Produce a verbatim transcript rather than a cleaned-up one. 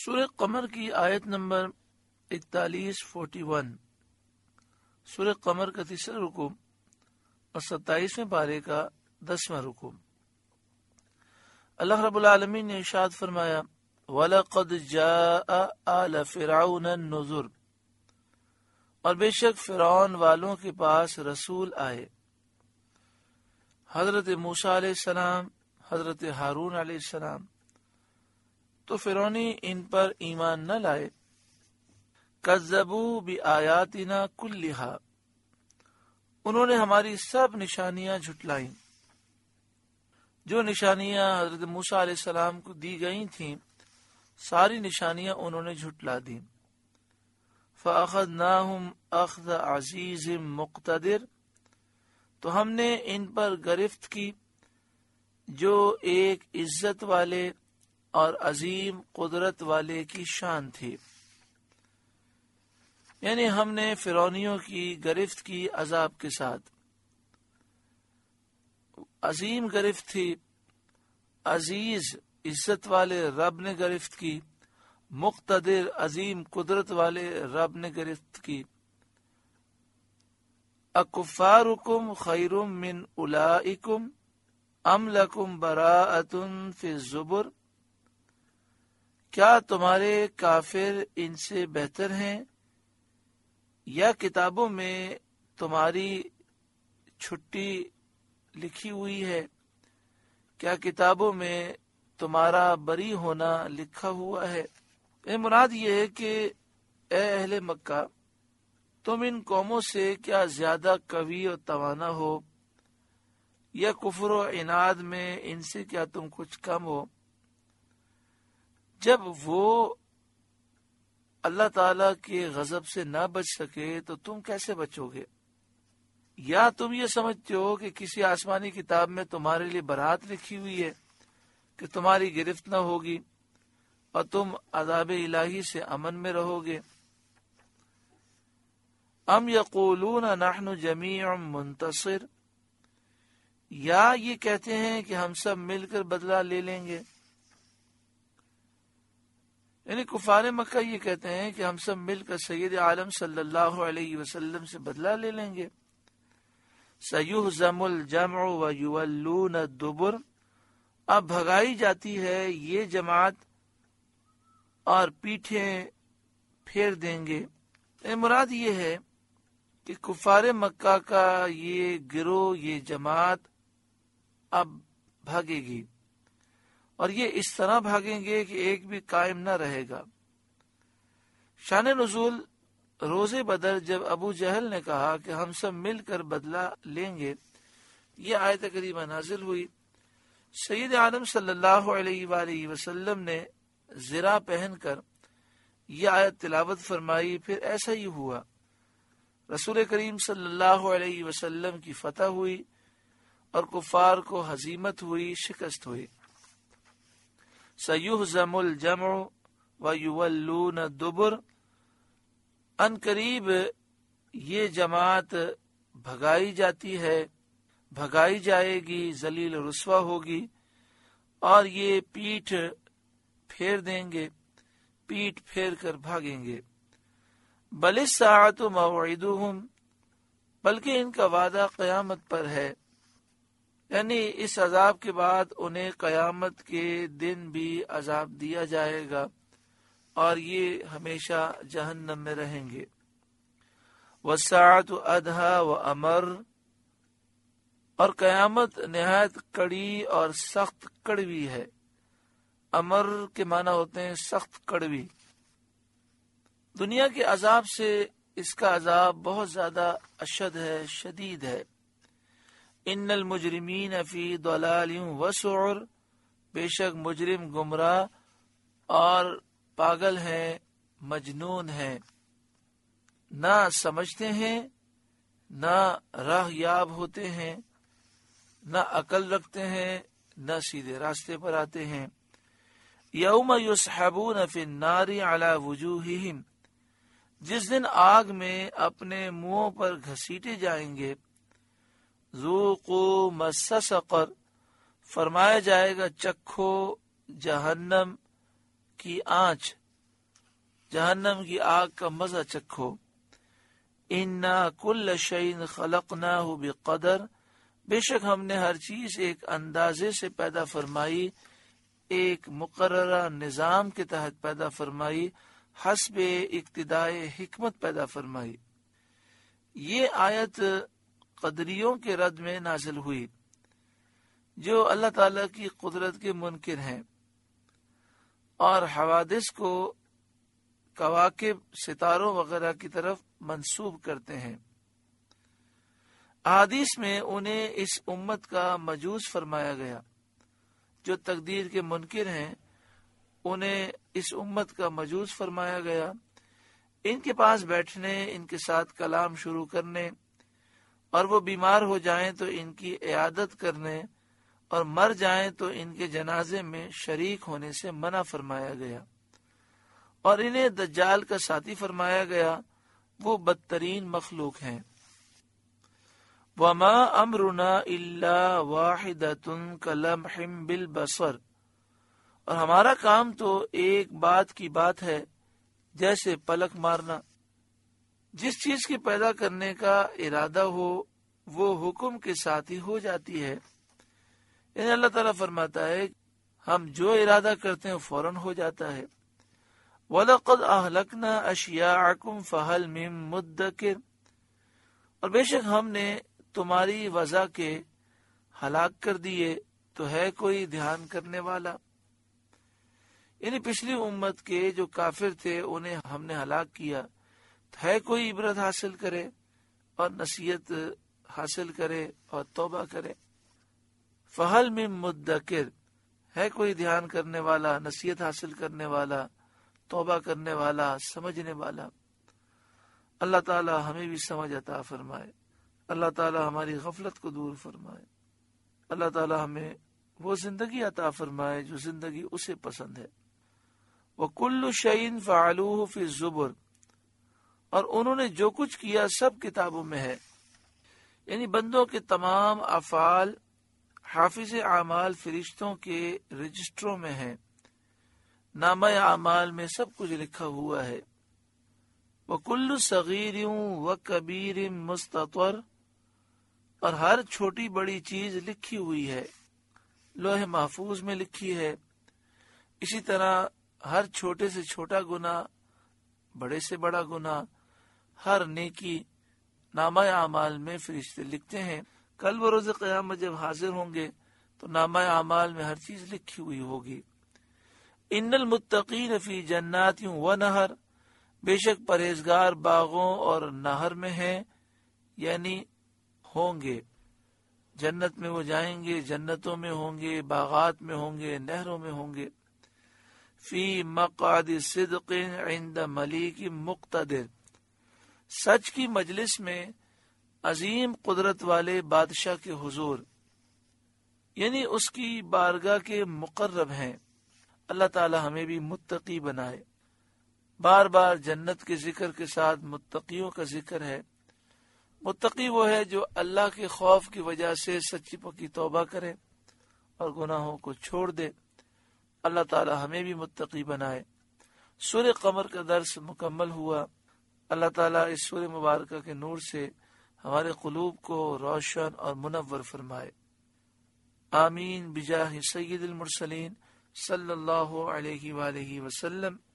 سورہ قمر کی آیت نمبر اکتالیس فورٹی ون سورہ قمر کا تیسرا رکوع اور ستائیسویں پارے کا دسواں رکوع۔ اللہ رب العالمین نے ارشاد فرمایا وَلَقَدْ جَاءَ آلَ فِرْعَوْنَ النُّذُرُ، اور بے شک فرعون والوں کے پاس رسول آئے۔ حضرت موسیٰ علیہ السلام، حضرت ہارون علیہ السلام، تو فرعونی ان پر ایمان نہ لائے۔ کذبوا بآیاتنا کلھا، انہوں نے ہماری سب نشانیاں جھٹلائیں۔ جو نشانیاں حضرت موسیٰ علیہ السلام کو دی گئی تھیں ساری نشانیاں انہوں نے جھٹلا دیں۔ فَأَخَذْنَاهُمْ أَخْذَ عَزِيزٍ مُقْتَدِرٍ، تو ہم نے ان پر گرفت کی جو ایک عزت والے اور عظیم قدرت والے کی شان تھی، یعنی ہم نے فرعونیوں کی گرفت کی عذاب کے ساتھ۔ عظیم گرفت تھی، عزیز عزت والے رب نے گرفت کی، مقتدر عظیم قدرت والے رب نے گرفت کی۔ اکفارکم خیر من اولئکم ام لکم براءۃ فی الزبر، کیا تمہارے کافر ان سے بہتر ہیں یا کتابوں میں تمہاری چھٹی لکھی ہوئی ہے؟ کیا کتابوں میں تمہارا بری ہونا لکھا ہوا ہے؟ اے مراد یہ ہے کہ اے اہل مکہ، تم ان قوموں سے کیا زیادہ قوی و توانا ہو، یا کفر و عناد میں ان سے کیا تم کچھ کم ہو؟ جب وہ اللہ تعالی کے غضب سے نہ بچ سکے تو تم کیسے بچو گے؟ یا تم یہ سمجھتے ہو کہ کسی آسمانی کتاب میں تمہارے لیے برات لکھی ہوئی ہے کہ تمہاری گرفت نہ ہوگی اور تم عذاب الہی سے امن میں رہو گے؟ ام یقولون نحن جمیع منتصر، یا یہ کہتے ہیں کہ ہم سب مل کر بدلہ لے لیں گے؟ یعنی کفار مکہ یہ کہتے ہیں کہ ہم سب مل کر سید عالم صلی اللہ علیہ وسلم سے بدلہ لے لیں گے۔ سَيُهْزَمُ الْجَمْعُ وَيُوَلُّونَ الدُّبُرَ، اب بھگائی جاتی ہے یہ جماعت اور پیٹھیں پھیر دیں گے۔ اے مراد یہ ہے کہ کفار مکہ کا یہ گروہ، یہ جماعت اب بھاگے گی، اور یہ اس طرح بھاگیں گے کہ ایک بھی قائم نہ رہے گا۔ شان نزول روز بدر جب ابو جہل نے کہا کہ ہم سب مل کر بدلہ لیں گے، یہ آیت کریمہ نازل ہوئی۔ سید عالم صلی اللہ علیہ وآلہ وسلم نے زرہ پہن کر یہ آیت تلاوت فرمائی، پھر ایسا ہی ہوا۔ رسول کریم صلی اللہ علیہ وسلم کی فتح ہوئی اور کفار کو ہزیمت ہوئی، شکست ہوئی۔ سَيُهْزَمُ الْجَمْعُ وَيُوَلُّونَ الدُّبُرَ، ان قریب یہ جماعت بھگائی جاتی ہے، بھگائی جائے گی، ذلیل رسوا ہوگی، اور یہ پیٹھ پھیر دیں گے، پیٹھ پھیر کر بھاگیں گے۔ بل الساعۃ موعدہم، بلکہ ان کا وعدہ قیامت پر ہے، یعنی اس عذاب کے بعد انہیں قیامت کے دن بھی عذاب دیا جائے گا اور یہ ہمیشہ جہنم میں رہیں گے۔ وَالسَّاعَةُ أَدْهَىٰ وَأَمَرُّ، اور قیامت نہایت کڑی اور سخت کڑوی ہے۔ امر کے معنی ہوتے ہیں سخت کڑوی۔ دنیا کے عذاب سے اس کا عذاب بہت زیادہ اشد ہے، شدید ہے۔ ان المجرمین فی ضلال وسعر، بے شک مجرم گمراہ اور پاگل ہیں، مجنون ہیں، نہ سمجھتے ہیں، نہ راہ یاب ہوتے ہیں، نہ عقل رکھتے ہیں، نہ سیدھے راستے پر آتے ہیں۔ یوم یسحبون فی النار علی وجوہہم، جس دن آگ میں اپنے منہوں پر گھسیٹے جائیں گے۔ ذوقوا مس سقر، فرمایا جائے گا چکھو جہنم کی آنچ۔ جہنم کی آگ کا مزہ چکھو۔ انا کل شیء خلقناہ بقدر، بے شک ہم نے ہر چیز ایک اندازے سے پیدا فرمائی، ایک مقررہ نظام کے تحت پیدا فرمائی، حسب اقتدائے حکمت پیدا فرمائی۔ یہ آیت قدریوں کے رد میں نازل ہوئی جو اللہ تعالیٰ کی قدرت کے منکر ہیں اور حوادث کو کواکب، ستاروں وغیرہ کی طرف منسوب کرتے ہیں۔ احادیث میں انہیں اس امت کا مجوس فرمایا گیا۔ جو تقدیر کے منکر ہیں انہیں اس امت کا مجوس فرمایا گیا۔ ان کے پاس بیٹھنے، ان کے ساتھ کلام شروع کرنے، اور وہ بیمار ہو جائیں تو ان کی عیادت کرنے، اور مر جائیں تو ان کے جنازے میں شریک ہونے سے منع فرمایا گیا، اور انہیں دجال کا ساتھی فرمایا گیا۔ وہ بدترین مخلوق ہیں۔ وما امرنا الا واحدۃ کلمح بالبصر، اور ہمارا کام تو ایک بات کی بات ہے جیسے پلک مارنا۔ جس چیز کے پیدا کرنے کا ارادہ ہو وہ حکم کے ساتھ ہی ہو جاتی ہے۔ یعنی اللہ تعالیٰ فرماتا ہے ہم جو ارادہ کرتے ہیں فوراً ہو جاتا ہے۔ وَلَقَدْ أَهْلَكْنَا أَشْيَاعَكُمْ فَهَلْ مِن مُدَّكِرٍ، اور بے شک ہم نے تمہاری وضع کے ہلاک کر دیے تو ہے کوئی دھیان کرنے والا۔ یعنی پچھلی امت کے جو کافر تھے انہیں ہم نے ہلاک کیا، تو ہے کوئی عبرت حاصل کرے اور نصیحت حاصل کرے اور توبہ کرے۔ فَهَلْ مِن مُدَّكِرٍ، ہے کوئی دھیان کرنے والا، نصیحت حاصل کرنے والا، توبہ کرنے والا، سمجھنے والا۔ اللہ تعالی ہمیں بھی سمجھ عطا فرمائے، اللہ تعالی ہماری غفلت کو دور فرمائے، اللہ تعالی ہمیں وہ زندگی عطا فرمائے جو زندگی اسے پسند ہے۔ وَكُلُّ شَيْءٍ فَعَلُوهُ فِي الزُّبُرِ، اور انہوں نے جو کچھ کیا سب کتابوں میں ہے۔ یعنی بندوں کے تمام افعال حافظ اعمال فرشتوں کے رجسٹروں میں ہیں، نامہ اعمال میں سب کچھ لکھا ہوا ہے۔ وَكُلُّ صَغِيرٍ وَكَبِيرٍ مُسْتَطَرٍ، اور ہر چھوٹی بڑی چیز لکھی ہوئی ہے، لوح محفوظ میں لکھی ہے۔ اسی طرح ہر چھوٹے سے چھوٹا گناہ، بڑے سے بڑا گناہ، ہر نیکی نامہ اعمال میں فرشتے لکھتے ہیں۔ کل وہ روز قیامت جب حاضر ہوں گے تو نامہ اعمال میں ہر چیز لکھی ہوئی ہوگی۔ ان المتقین فی جنات و نہر، بے شک پرہیزگار باغوں اور نہر میں ہیں، یعنی ہوں گے جنت میں، وہ جائیں گے، جنتوں میں ہوں گے، باغات میں ہوں گے، نہروں میں ہوں گے۔ فی مقعد صدق عند ملیک مقتدر، سچ کی مجلس میں عظیم قدرت والے بادشاہ کے حضور، یعنی اس کی بارگاہ کے مقرب ہیں۔ اللہ تعالی ہمیں بھی متقی بنائے۔ بار بار جنت کے ذکر کے ساتھ متقیوں کا ذکر ہے۔ متقی وہ ہے جو اللہ کے خوف کی وجہ سے سچی پکی توبہ کرے اور گناہوں کو چھوڑ دے۔ اللہ تعالی ہمیں بھی متقی بنائے۔ سورہ قمر کا درس مکمل ہوا۔ اللہ تعالی اس سورہ مبارکہ کے نور سے ہمارے قلوب کو روشن اور منور فرمائے۔ آمین بجاہ سید المرسلین صلی اللہ علیہ وآلہ وسلم۔